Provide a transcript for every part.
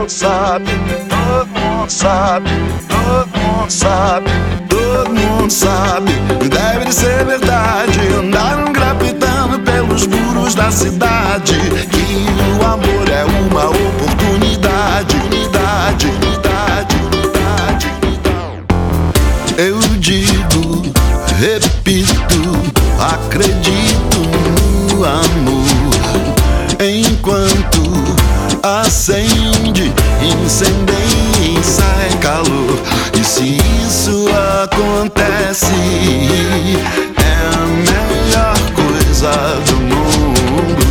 sabe, todo mundo sabe, todo mundo sabe, todo mundo sabe. Deve de ser verdade, andaram grafitando pelos muros da cidade, que o amor é uma oportunidade, unidade, unidade, unidade. Eu digo, repito, acredito no amor, enquanto acende, incendeia e sai calor. E se isso acontece, é a melhor coisa do mundo.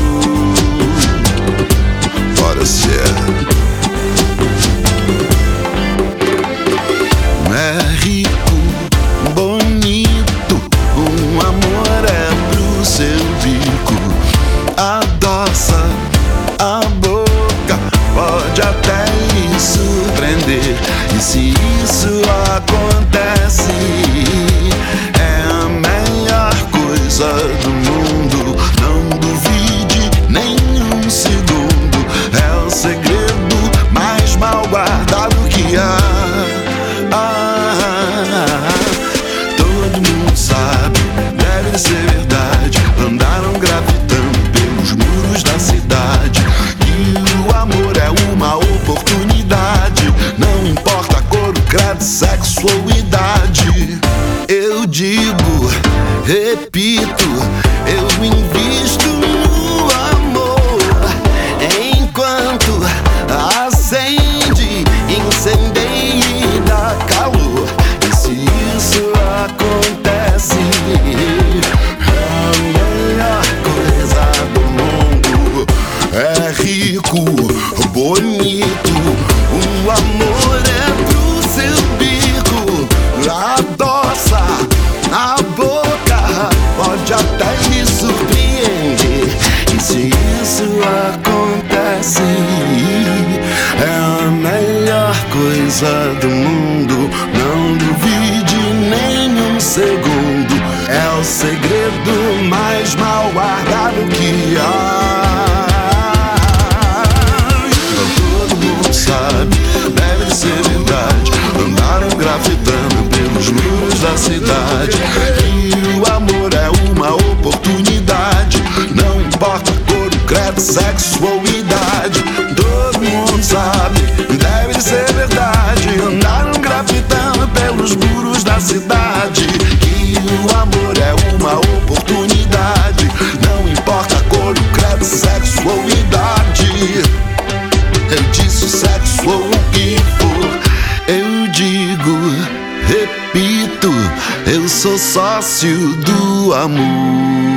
Ora se é rico, bonito, um amor é pro seu bico. Adoça a boca, pode até lhe surpreender. E se isso acontece, é a melhor coisa do mundo. Não duvide nem um segundo, é o segredo mais mal guardado que há. Todo mundo sabe, deve de ser verdade, andaram grafitando pelos muros da cidade, e o amor é uma oportunidade, não importa a cor, o credo, sexo ou idade. Eu digo, repito, eu invisto no amor, enquanto acende, incendeia e dá calor. E se isso acontece, é a melhor coisa do mundo. É rico, bonito, o amor é pro seu bico. Adoça a boca, pode até lhe surpreender. E se isso acontece, é a melhor coisa do mundo. Não duvide nem um segundo, é o segredo mais mal guardado que há. Todo mundo sabe, deve de ser verdade, andaram grafitando pelos muros da cidade, e o amor é uma oportunidade, não importa a cor, o credo, sexo ou idade. Todo mundo sabe, deve de ser verdade, andaram grafitando pelos muros da cidade, que o amor é uma oportunidade, não importa a cor, o credo, sexo ou idade. Eu disse sexo ou o que for, eu digo, repito, eu sou sócio do amor.